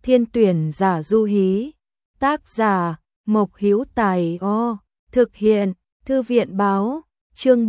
Thiên tuyển giả du hí. Tác giả Mộc Hữu Tài. Thực hiện Thư viện báo. Chương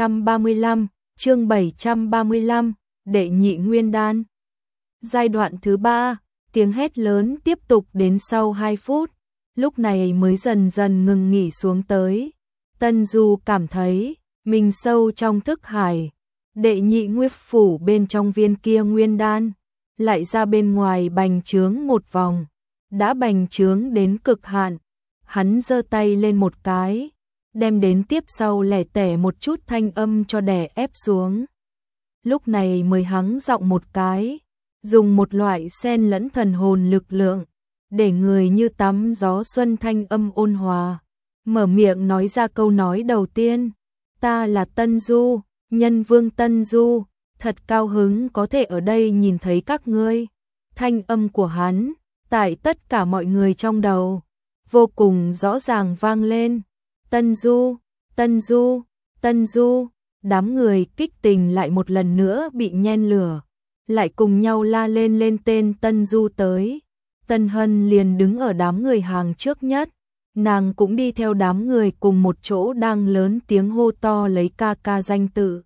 735, Đệ nhị nguyên đan. Giai đoạn thứ 3, tiếng hét lớn tiếp tục đến sau 2 phút, lúc này mới dần dần ngừng nghỉ xuống tới. Tân Du cảm thấy mình sâu trong thức hải, đệ nhị nguyên phủ bên trong viên kia nguyên đan, lại ra bên ngoài bành trướng một vòng, đã bành trướng đến cực hạn. Hắn giơ tay lên một cái, đem đến tiếp sau lẻ tẻ một chút thanh âm cho đè ép xuống. Lúc này mới hắng giọng một cái, dùng một loại xen lẫn thần hồn lực lượng, để người như tắm gió xuân thanh âm ôn hòa, mở miệng nói ra câu nói đầu tiên. Ta là Tân Du, Nhân Vương Tân Du, thật cao hứng có thể ở đây nhìn thấy các ngươi. Thanh âm của hắn, tại tất cả mọi người trong đầu, vô cùng rõ ràng vang lên. Tân Du, Tân Du, Tân Du, đám người kích tình lại một lần nữa bị nhen lửa, lại cùng nhau la lên tên Tân Du tới. Tân Hân liền đứng ở đám người hàng trước nhất, nàng cũng đi theo đám người cùng một chỗ đang lớn tiếng hô to lấy ca ca danh tự.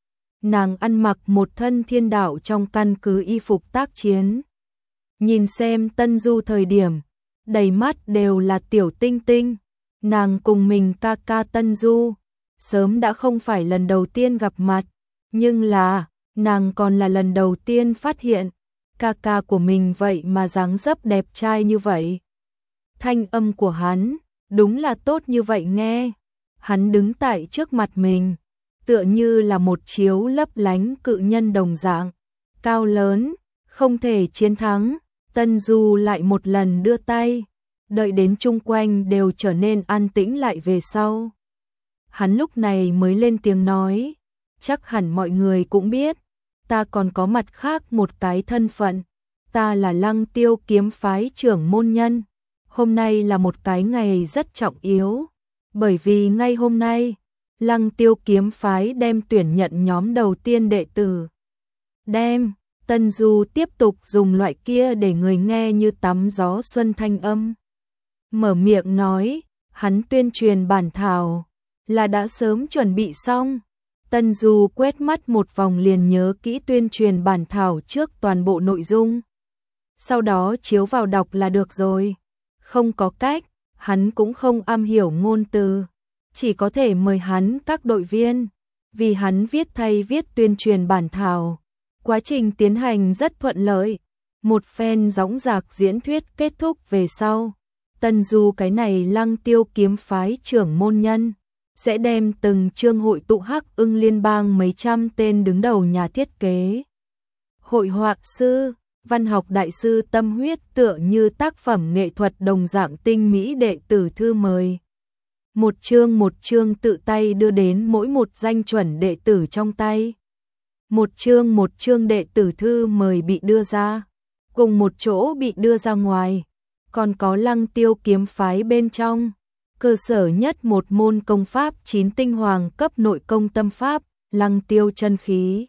Nàng ăn mặc một thân thiên đạo trong căn cứ y phục tác chiến. Nhìn xem Tân Du thời điểm, đầy mắt đều là tiểu tinh tinh. Nàng cùng mình ca ca Tân Du, sớm đã không phải lần đầu tiên gặp mặt, nhưng là, nàng còn là lần đầu tiên phát hiện, ca ca của mình vậy mà dáng dấp đẹp trai như vậy. Thanh âm của hắn, đúng là tốt như vậy nghe. Hắn đứng tại trước mặt mình, tựa như là một chiếu lấp lánh cự nhân đồng dạng, cao lớn, không thể chiến thắng. Tân Du lại một lần đưa tay, đợi đến chung quanh đều trở nên an tĩnh lại về sau. Hắn lúc này mới lên tiếng nói, chắc hẳn mọi người cũng biết, ta còn có mặt khác một cái thân phận, ta là Lăng Tiêu kiếm phái trưởng môn nhân. Hôm nay là một cái ngày rất trọng yếu, bởi vì ngay hôm nay, Lăng Tiêu kiếm phái đem tuyển nhận nhóm đầu tiên đệ tử. Tân Du tiếp tục dùng loại kia để người nghe như tắm gió xuân thanh âm. Mở miệng nói, hắn tuyên truyền bản thảo, là đã sớm chuẩn bị xong. Tân Du quét mắt một vòng liền nhớ kỹ tuyên truyền bản thảo trước toàn bộ nội dung. Sau đó chiếu vào đọc là được rồi. Không có cách, hắn cũng không am hiểu ngôn từ. Chỉ có thể mời hắn các đội viên, vì hắn viết thay viết tuyên truyền bản thảo. Quá trình tiến hành rất thuận lợi, một phen dõng dạc diễn thuyết kết thúc về sau. Tân Du cái này Lăng Tiêu kiếm phái trưởng môn nhân, sẽ đem từng chương hội tụ Hắc Ưng liên bang mấy trăm tên đứng đầu nhà thiết kế, hội họa sư, văn học đại sư tâm huyết tựa như tác phẩm nghệ thuật đồng dạng tinh mỹ đệ tử thư mời. Một chương tự tay đưa đến mỗi một danh chuẩn đệ tử trong tay. Một chương đệ tử thư mời bị đưa ra, cùng một chỗ bị đưa ra ngoài. Còn có Lăng Tiêu kiếm phái bên trong, cơ sở nhất một môn công pháp 9 tinh hoàng cấp nội công tâm pháp, Lăng Tiêu chân khí.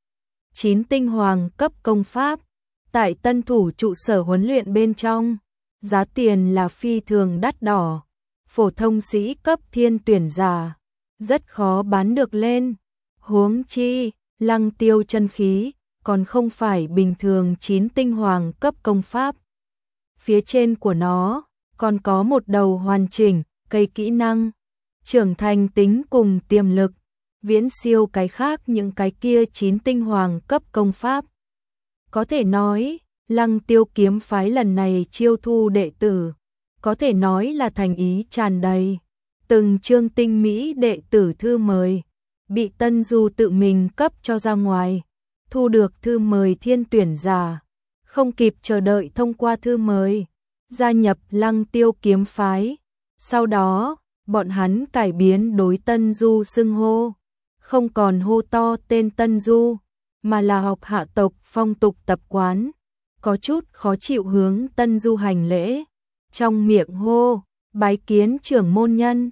9 tinh hoàng cấp công pháp, tại tân thủ trụ sở huấn luyện bên trong, giá tiền là phi thường đắt đỏ, phổ thông sĩ cấp thiên tuyển giả, rất khó bán được lên. Huống chi, Lăng Tiêu chân khí, còn không phải bình thường 9 tinh hoàng cấp công pháp. Phía trên của nó, còn có một đầu hoàn chỉnh, cây kỹ năng, trưởng thành tính cùng tiềm lực, viễn siêu cái khác những cái kia 9 tinh hoàng cấp công pháp. Có thể nói, Lăng Tiêu kiếm phái lần này chiêu thu đệ tử, có thể nói là thành ý tràn đầy. Từng chương tinh mỹ đệ tử thư mời, bị Tân Du tự mình cấp cho ra ngoài. Thu được thư mời thiên tuyển giả, không kịp chờ đợi thông qua thư mời, gia nhập Lăng Tiêu kiếm phái. Sau đó, bọn hắn cải biến đối Tân Du xưng hô, không còn hô to tên Tân Du, mà là học hạ tộc phong tục tập quán, có chút khó chịu hướng Tân Du hành lễ, trong miệng hô, bái kiến trưởng môn nhân.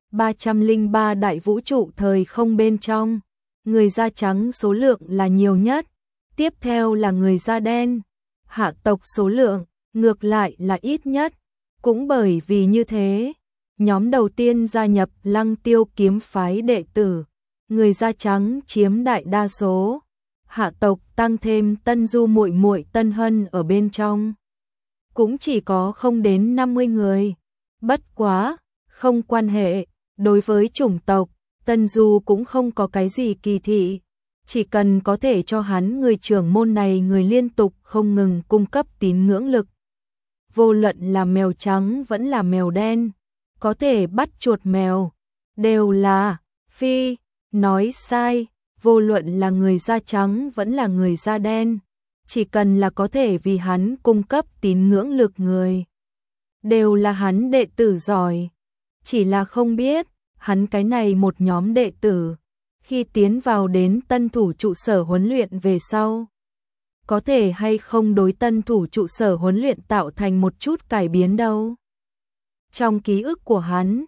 303 đại vũ trụ thời không bên trong, người da trắng số lượng là nhiều nhất, tiếp theo là người da đen, hạ tộc số lượng Ngược lại là ít nhất, cũng bởi vì như thế, nhóm đầu tiên gia nhập Lăng Tiêu kiếm phái đệ tử, người da trắng chiếm đại đa số, hạ tộc tăng thêm Tân Du muội muội Tân Hân ở bên trong, cũng chỉ có không đến 50 người. Bất quá, không quan hệ, đối với chủng tộc, Tân Du cũng không có cái gì kỳ thị, chỉ cần có thể cho hắn người trưởng môn này người liên tục không ngừng cung cấp tín ngưỡng lực. Vô luận là mèo trắng vẫn là mèo đen, có thể bắt chuột mèo, đều là phi, nói sai, vô luận là người da trắng vẫn là người da đen, chỉ cần là có thể vì hắn cung cấp tín ngưỡng lực người, đều là hắn đệ tử giỏi. Chỉ là không biết, hắn cái này một nhóm đệ tử, khi tiến vào đến tân thủ trụ sở huấn luyện về sau, có thể hay không đối tân thủ trụ sở huấn luyện tạo thành một chút cải biến đâu. Trong ký ức của hắn,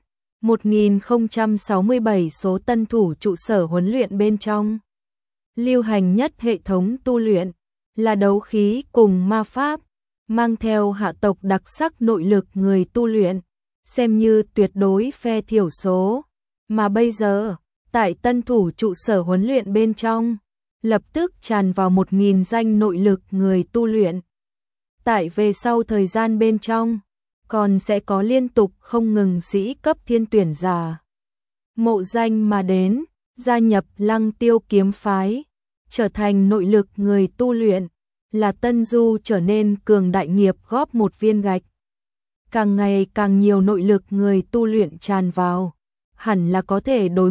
1067 số tân thủ trụ sở huấn luyện bên trong, lưu hành nhất hệ thống tu luyện là đấu khí cùng ma pháp, mang theo hạ tộc đặc sắc nội lực người tu luyện, xem như tuyệt đối phe thiểu số, mà bây giờ, tại tân thủ trụ sở huấn luyện bên trong, lập tức tràn vào 1000 danh nội lực người tu luyện. Tại về sau thời gian bên trong, còn sẽ có liên tục không ngừng sĩ cấp thiên tuyển giả mộ danh mà đến, gia nhập Lăng Tiêu kiếm phái, trở thành nội lực người tu luyện, là Tân Du trở nên cường đại nghiệp góp một viên gạch. Càng ngày càng nhiều nội lực người tu luyện tràn vào, hẳn là có thể đối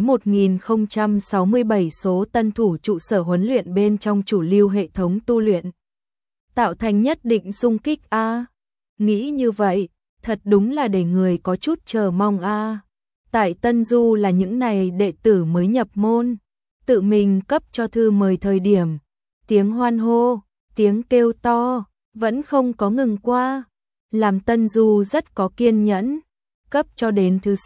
1067 số tân thủ trụ sở huấn luyện bên trong chủ lưu hệ thống tu luyện, tạo thành nhất định xung kích a. Nghĩ như vậy, thật đúng là để người có chút chờ mong a. Tại Tân Du là những này đệ tử mới nhập môn, tự mình cấp cho thư mời thời điểm, tiếng hoan hô, tiếng kêu to, vẫn không có ngừng qua, làm Tân Du rất có kiên nhẫn, cấp cho đến thứ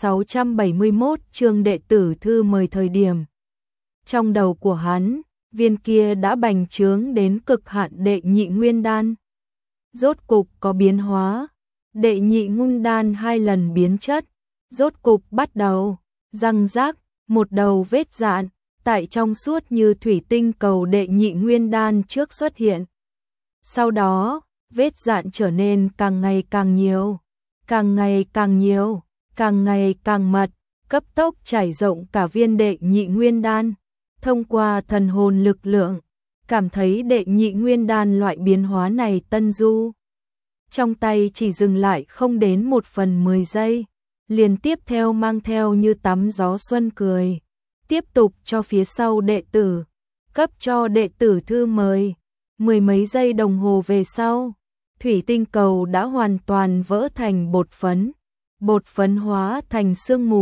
671 chương đệ tử thư mời thời điểm. Trong đầu của hắn, viên kia đã bành trướng đến cực hạn đệ nhị nguyên đan. Rốt cục có biến hóa, đệ nhị nguyên đan 2 lần biến chất, rốt cục bắt đầu, răng rác, một đầu vết dạn, tại trong suốt như thủy tinh cầu đệ nhị nguyên đan trước xuất hiện. Sau đó, vết dạn trở nên càng ngày càng nhiều, càng ngày càng nhiều, càng ngày càng mật, cấp tốc trải rộng cả viên đệ nhị nguyên đan. Thông qua thần hồn lực lượng, cảm thấy đệ nhị nguyên đan loại biến hóa này Tân Du trong tay chỉ dừng lại không đến 1/10 giây, liền tiếp theo mang theo như tắm gió xuân cười, tiếp tục cho phía sau đệ tử, cấp cho đệ tử thư mời. 10 mấy giây đồng hồ về sau, thủy tinh cầu đã hoàn toàn vỡ thành bột phấn hóa thành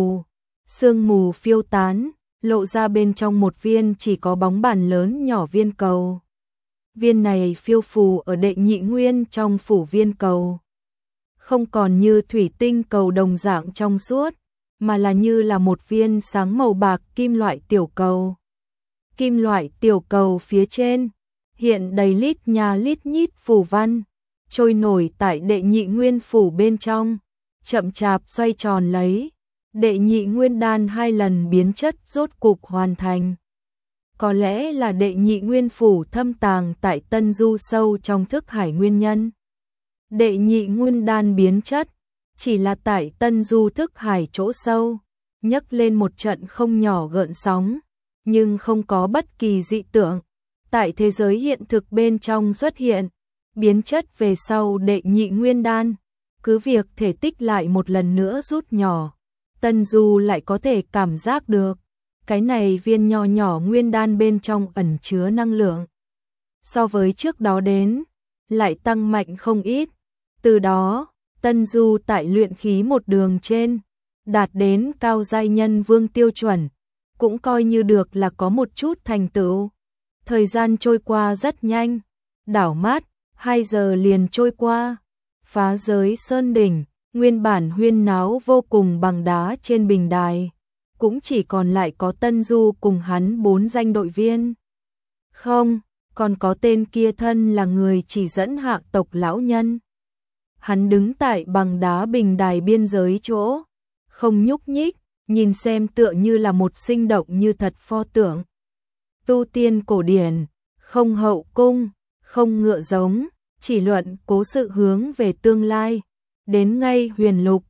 sương mù phiêu tán, lộ ra bên trong một viên chỉ có bóng bàn lớn nhỏ viên cầu. Viên này phiêu phù ở đệ nhị nguyên trong phủ viên cầu, không còn như thủy tinh cầu đồng dạng trong suốt, mà là như là một viên sáng màu bạc kim loại tiểu cầu. Kim loại tiểu cầu phía trên hiện đầy lít nha lít nhít phù văn, trôi nổi tại đệ nhị nguyên phủ bên trong, chậm chạp xoay tròn lấy. Đệ nhị nguyên đan 2 lần biến chất rốt cục hoàn thành. Có lẽ là đệ nhị nguyên phủ thâm tàng tại Tân Du sâu trong thức hải nguyên nhân. Đệ nhị nguyên đan biến chất, chỉ là tại Tân Du thức hải chỗ sâu, nhấc lên một trận không nhỏ gợn sóng, nhưng không có bất kỳ dị tượng. Tại thế giới hiện thực bên trong xuất hiện, biến chất về sau đệ nhị nguyên đan, cứ việc thể tích lại một lần nữa rút nhỏ, Tân Du lại có thể cảm giác được, cái này viên nho nhỏ nguyên đan bên trong ẩn chứa năng lượng. So với trước đó đến, lại tăng mạnh không ít. Từ đó, Tân Du tại luyện khí một đường trên, đạt đến cao giai nhân vương tiêu chuẩn, cũng coi như được là có một chút thành tựu. Thời gian trôi qua rất nhanh, đảo mắt, 2 giờ liền trôi qua. Phá giới sơn đỉnh, nguyên bản huyên náo vô cùng bằng đá trên bình đài, cũng chỉ còn lại có Tân Du cùng hắn 4 danh đội viên. Không, còn có tên kia thân là người chỉ dẫn hạ tộc lão nhân. Hắn đứng tại bằng đá bình đài biên giới chỗ, không nhúc nhích, nhìn xem tựa như là một sinh động như thật pho tượng. Tu tiên cổ điển, không hậu cung, không ngựa giống, chỉ luận cố sự hướng về tương lai. Đến ngay huyền lục,